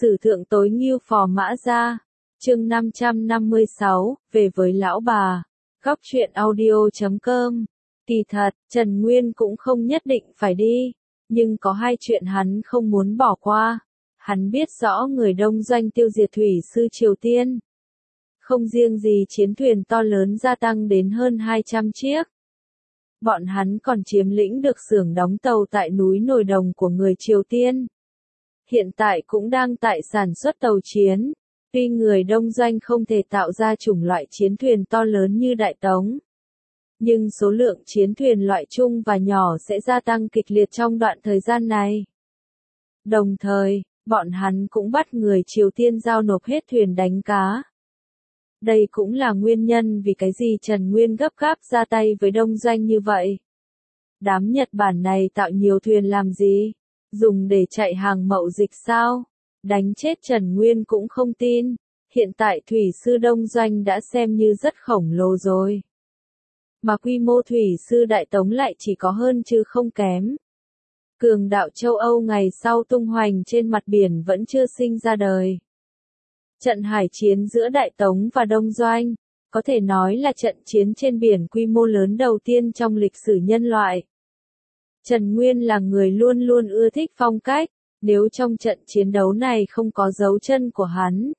Sử thượng tối ngưu phò mã gia. Chương 556, về với lão bà. Góc truyện audio.com. Kỳ thật, Trần Nguyên cũng không nhất định phải đi, nhưng có hai chuyện hắn không muốn bỏ qua. Hắn biết rõ người đông doanh tiêu diệt thủy sư Triều Tiên. Không riêng gì chiến thuyền to lớn gia tăng đến hơn 200 chiếc. Bọn hắn còn chiếm lĩnh được xưởng đóng tàu tại núi Nồi Đồng của người Triều Tiên. Hiện tại cũng đang tại sản xuất tàu chiến. Tuy người đông doanh không thể tạo ra chủng loại chiến thuyền to lớn như Đại Tống, nhưng số lượng chiến thuyền loại trung và nhỏ sẽ gia tăng kịch liệt trong đoạn thời gian này. Đồng thời, bọn hắn cũng bắt người Triều Tiên giao nộp hết thuyền đánh cá. Đây cũng là nguyên nhân vì cái gì Trần Nguyên gấp gáp ra tay với đông doanh như vậy. Đám Nhật Bản này tạo nhiều thuyền làm gì? Dùng để chạy hàng mậu dịch sao? Đánh chết Trần Nguyên cũng không tin. Hiện tại thủy sư đông doanh đã xem như rất khổng lồ rồi. Mà quy mô thủy sư Đại Tống lại chỉ có hơn chứ không kém. Cường đạo châu Âu ngày sau tung hoành trên mặt biển vẫn chưa sinh ra đời. Trận hải chiến giữa Đại Tống và Đông Doanh, có thể nói là trận chiến trên biển quy mô lớn đầu tiên trong lịch sử nhân loại. Trần Nguyên là người luôn luôn ưa thích phong cách, nếu trong trận chiến đấu này không có dấu chân của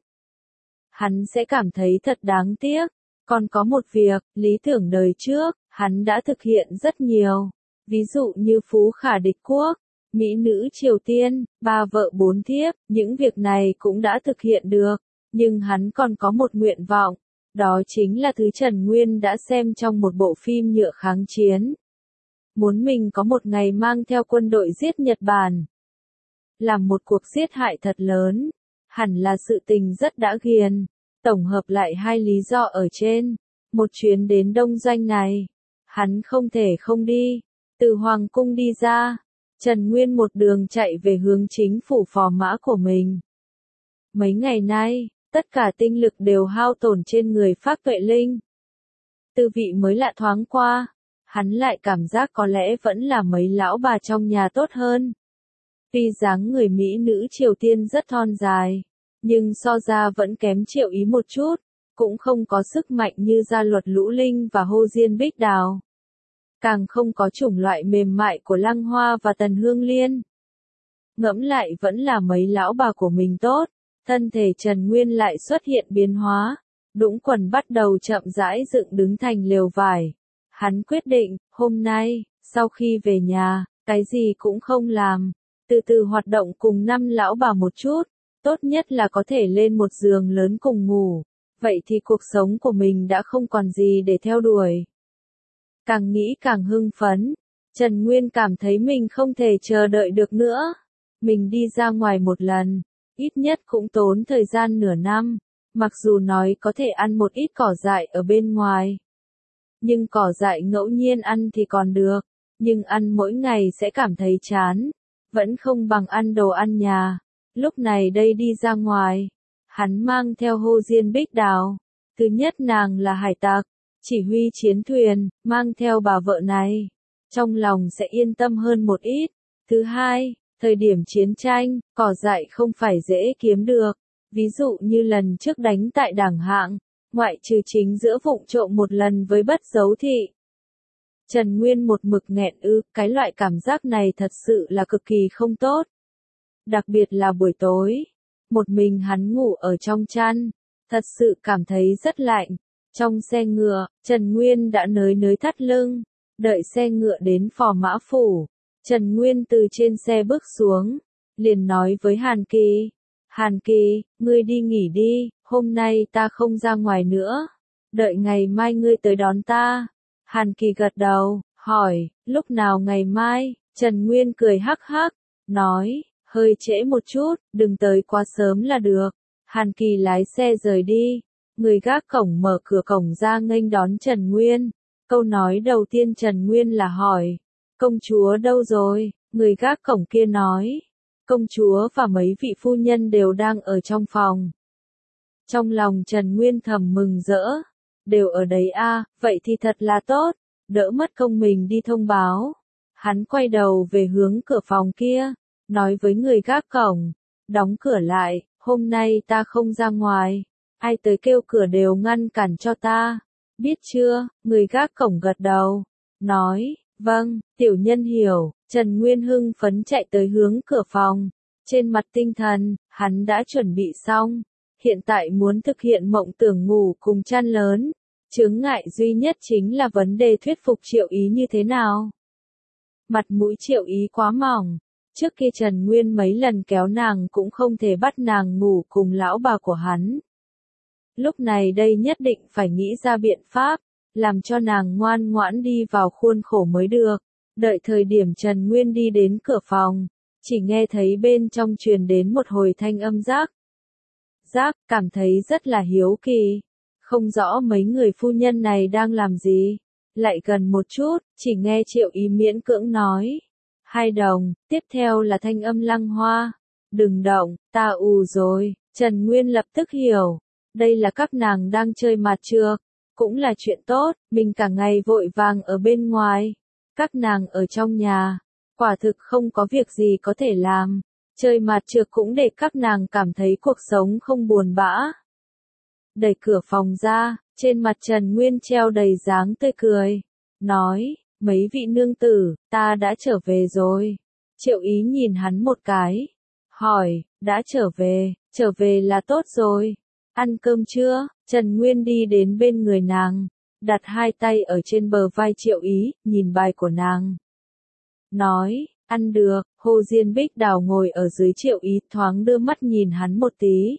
hắn sẽ cảm thấy thật đáng tiếc. Còn có một việc, lý tưởng đời trước, hắn đã thực hiện rất nhiều. Ví dụ như phú khả địch quốc, mỹ nữ Triều Tiên, 3 vợ 4 thiếp, những việc này cũng đã thực hiện được. Nhưng hắn còn có một nguyện vọng, đó chính là thứ Trần Nguyên đã xem trong một bộ phim nhựa kháng chiến. Muốn mình có một ngày mang theo quân đội giết Nhật Bản. Làm một cuộc giết hại thật lớn, hẳn là sự tình rất đã ghiền. Tổng hợp lại hai lý do ở trên, một chuyến đến đông doanh này, hắn không thể không đi. Từ Hoàng cung đi ra, Trần Nguyên một đường chạy về hướng chính phủ phò mã của mình. Mấy ngày nay, tất cả tinh lực đều hao tổn trên người Phác Tuệ Linh. Tư vị mới lạ thoáng qua, hắn lại cảm giác có lẽ vẫn là mấy lão bà trong nhà tốt hơn. Tuy dáng người mỹ nữ Triều Tiên rất thon dài, nhưng so ra vẫn kém Triệu Ý một chút, cũng không có sức mạnh như Gia Luật Lũ Linh và Hồ Diên Bích Đào. Càng không có chủng loại mềm mại của Lăng Hoa và Tần Hương Liên. Ngẫm lại vẫn là mấy lão bà của mình tốt, thân thể Trần Nguyên lại xuất hiện biến hóa, đũng quần bắt đầu chậm rãi dựng đứng thành lều vải. Hắn quyết định, hôm nay, sau khi về nhà, cái gì cũng không làm, từ từ hoạt động cùng 5 lão bà một chút. Tốt nhất là có thể lên một giường lớn cùng ngủ, vậy thì cuộc sống của mình đã không còn gì để theo đuổi. Càng nghĩ càng hưng phấn, Trần Nguyên cảm thấy mình không thể chờ đợi được nữa. Mình đi ra ngoài một lần, ít nhất cũng tốn thời gian nửa năm, mặc dù nói có thể ăn một ít cỏ dại ở bên ngoài. Nhưng cỏ dại ngẫu nhiên ăn thì còn được, nhưng ăn mỗi ngày sẽ cảm thấy chán, vẫn không bằng ăn đồ ăn nhà. Lúc này đây đi ra ngoài, hắn mang theo Hồ Diên Bích Đào. Thứ nhất nàng là hải tặc, chỉ huy chiến thuyền, mang theo bà vợ này, trong lòng sẽ yên tâm hơn một ít. Thứ hai, thời điểm chiến tranh, cỏ dại không phải dễ kiếm được. Ví dụ như lần trước đánh tại Đảng Hạng, ngoại trừ chính giữa vụng trộm một lần với Bất Dấu Thị. Trần Nguyên một mực nghẹn cái loại cảm giác này thật sự là cực kỳ không tốt. Đặc biệt là buổi tối, một mình hắn ngủ ở trong chăn, thật sự cảm thấy rất lạnh. Trong xe ngựa, Trần Nguyên đã nới thắt lưng, đợi xe ngựa đến phò mã phủ. Trần Nguyên từ trên xe bước xuống, liền nói với Hàn Kỳ. Hàn Kỳ, ngươi đi nghỉ đi, hôm nay ta không ra ngoài nữa. Đợi ngày mai ngươi tới đón ta. Hàn Kỳ gật đầu, hỏi, lúc nào ngày mai? Trần Nguyên cười hắc hắc, nói, hơi trễ một chút, đừng tới quá sớm là được. Hàn Kỳ lái xe rời đi, người gác cổng mở cửa cổng ra nghênh đón Trần Nguyên. Câu nói đầu tiên Trần Nguyên là hỏi, công chúa đâu rồi? Người gác cổng kia nói, công chúa và mấy vị phu nhân đều đang ở trong phòng. Trong lòng Trần Nguyên thầm mừng rỡ, đều ở đấy à, vậy thì thật là tốt, đỡ mất công mình đi thông báo. Hắn quay đầu về hướng cửa phòng kia, nói với người gác cổng, đóng cửa lại, Hôm nay ta không ra ngoài, ai tới kêu cửa đều ngăn cản cho ta. Biết chưa? Người gác cổng gật đầu, nói, vâng, tiểu nhân hiểu. Trần Nguyên hưng phấn chạy tới hướng cửa phòng. Trên mặt tinh thần, hắn đã chuẩn bị xong. Hiện tại muốn thực hiện mộng tưởng ngủ cùng chăn lớn. Chướng ngại duy nhất chính là vấn đề thuyết phục Triệu Ý như thế nào. Mặt mũi Triệu Ý quá mỏng. Trước kia Trần Nguyên mấy lần kéo nàng cũng không thể bắt nàng ngủ cùng lão bà của hắn. Lúc này đây nhất định phải nghĩ ra biện pháp, làm cho nàng ngoan ngoãn đi vào khuôn khổ mới được. Đợi thời điểm Trần Nguyên đi đến cửa phòng, chỉ nghe thấy bên trong truyền đến một hồi thanh âm rác. Rác, cảm thấy rất là hiếu kỳ. Không rõ mấy người phu nhân này đang làm gì. Lại gần một chút, chỉ nghe Triệu Ý miễn cưỡng nói. 2 đồng, tiếp theo là thanh âm Lăng Hoa. Đừng động, ta ù rồi. Trần Nguyên lập tức hiểu. Đây là các nàng đang chơi mặt trược. Cũng là chuyện tốt, mình cả ngày vội vàng ở bên ngoài. Các nàng ở trong nhà. Quả thực không có việc gì có thể làm. Chơi mặt trược cũng để các nàng cảm thấy cuộc sống không buồn bã. Đẩy cửa phòng ra, trên mặt Trần Nguyên treo đầy dáng tươi cười. Nói, mấy vị nương tử, ta đã trở về rồi. Triệu Ý nhìn hắn một cái. Hỏi, đã trở về là tốt rồi. Ăn cơm chưa? Trần Nguyên đi đến bên người nàng, đặt 2 tay ở trên bờ vai Triệu Ý, nhìn bài của nàng. Nói, ăn được. Hồ Diên Bích Đào ngồi ở dưới Triệu Ý thoáng đưa mắt nhìn hắn một tí.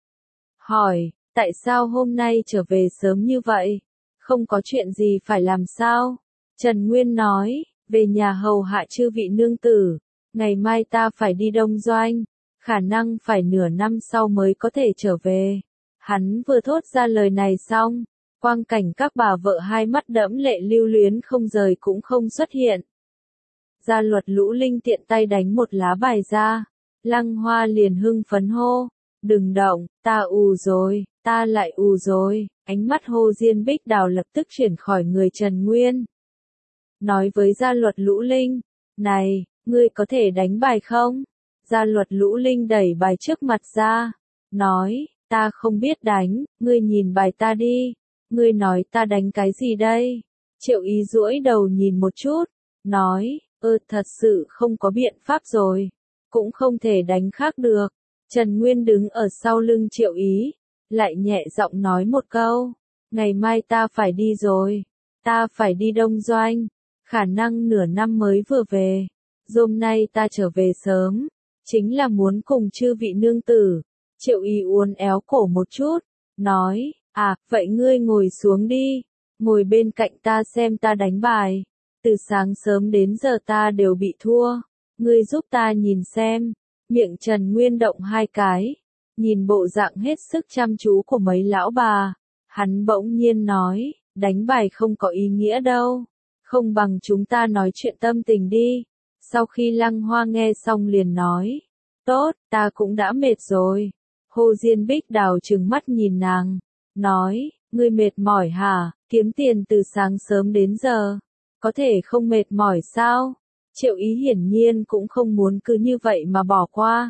Hỏi, tại sao hôm nay trở về sớm như vậy? Không có chuyện gì phải làm sao? Trần Nguyên nói, về nhà hầu hạ chư vị nương tử. Ngày mai ta phải đi Đông Doanh, khả năng phải nửa năm sau mới có thể trở về. Hắn vừa thốt ra lời này xong, quang cảnh các bà vợ hai mắt đẫm lệ lưu luyến không rời cũng không xuất hiện. Gia Luật Lũ Linh tiện tay đánh một lá bài ra, Lăng Hoa liền hưng phấn hô, đừng động, ta ù rồi, ta lại ù rồi. Ánh mắt Hồ Diên Bích Đào lập tức chuyển khỏi người Trần Nguyên. Nói với Gia Luật Lũ Linh, này, ngươi có thể đánh bài không? Gia Luật Lũ Linh đẩy bài trước mặt ra, nói, ta không biết đánh, ngươi nhìn bài ta đi. Ngươi nói ta đánh cái gì đây? Triệu Ý duỗi đầu nhìn một chút, nói, thật sự không có biện pháp rồi. Cũng không thể đánh khác được. Trần Nguyên đứng ở sau lưng Triệu Ý, lại nhẹ giọng nói một câu, ngày mai ta phải đi rồi. Ta phải đi Đông Doanh, khả năng nửa năm mới vừa về. Hôm nay ta trở về sớm, chính là muốn cùng chư vị nương tử. Triệu Ý uốn éo cổ một chút, nói, vậy ngươi ngồi xuống đi, ngồi bên cạnh ta xem ta đánh bài. Từ sáng sớm đến giờ ta đều bị thua, ngươi giúp ta nhìn xem. Miệng Trần Nguyên động 2 cái, nhìn bộ dạng hết sức chăm chú của mấy lão bà. Hắn bỗng nhiên nói, đánh bài không có ý nghĩa đâu, không bằng chúng ta nói chuyện tâm tình đi. Sau khi Lăng Hoa nghe xong liền nói, tốt, ta cũng đã mệt rồi. Hồ Diên Bích Đào trừng mắt nhìn nàng, nói, ngươi mệt mỏi hả? Kiếm tiền từ sáng sớm đến giờ, có thể không mệt mỏi sao? Triệu Ý hiển nhiên cũng không muốn cứ như vậy mà bỏ qua.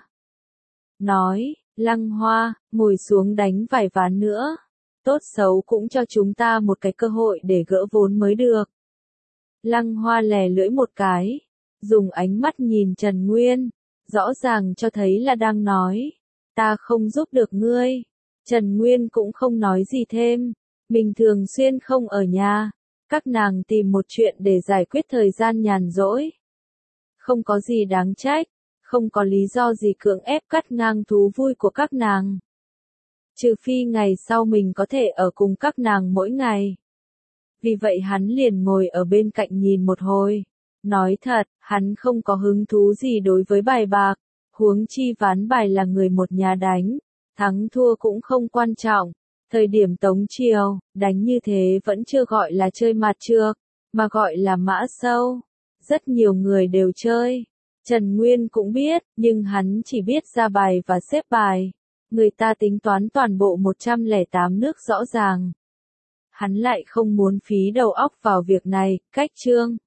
Nói, Lăng Hoa, ngồi xuống đánh vài ván nữa. Tốt xấu cũng cho chúng ta một cái cơ hội để gỡ vốn mới được. Lăng Hoa lè lưỡi một cái, dùng ánh mắt nhìn Trần Nguyên, rõ ràng cho thấy là đang nói, ta không giúp được ngươi. Trần Nguyên cũng không nói gì thêm, mình thường xuyên không ở nhà, các nàng tìm một chuyện để giải quyết thời gian nhàn rỗi. Không có gì đáng trách, không có lý do gì cưỡng ép cắt ngang thú vui của các nàng. Trừ phi ngày sau mình có thể ở cùng các nàng mỗi ngày. Vì vậy hắn liền ngồi ở bên cạnh nhìn một hồi. Nói thật, hắn không có hứng thú gì đối với bài bạc, huống chi ván bài là người một nhà đánh, thắng thua cũng không quan trọng. Thời điểm Tống Triều, đánh như thế vẫn chưa gọi là chơi mặt trược, mà gọi là mã sâu. Rất nhiều người đều chơi. Trần Nguyên cũng biết, nhưng hắn chỉ biết ra bài và xếp bài. Người ta tính toán toàn bộ 108 nước rõ ràng. Hắn lại không muốn phí đầu óc vào việc này, cách chương.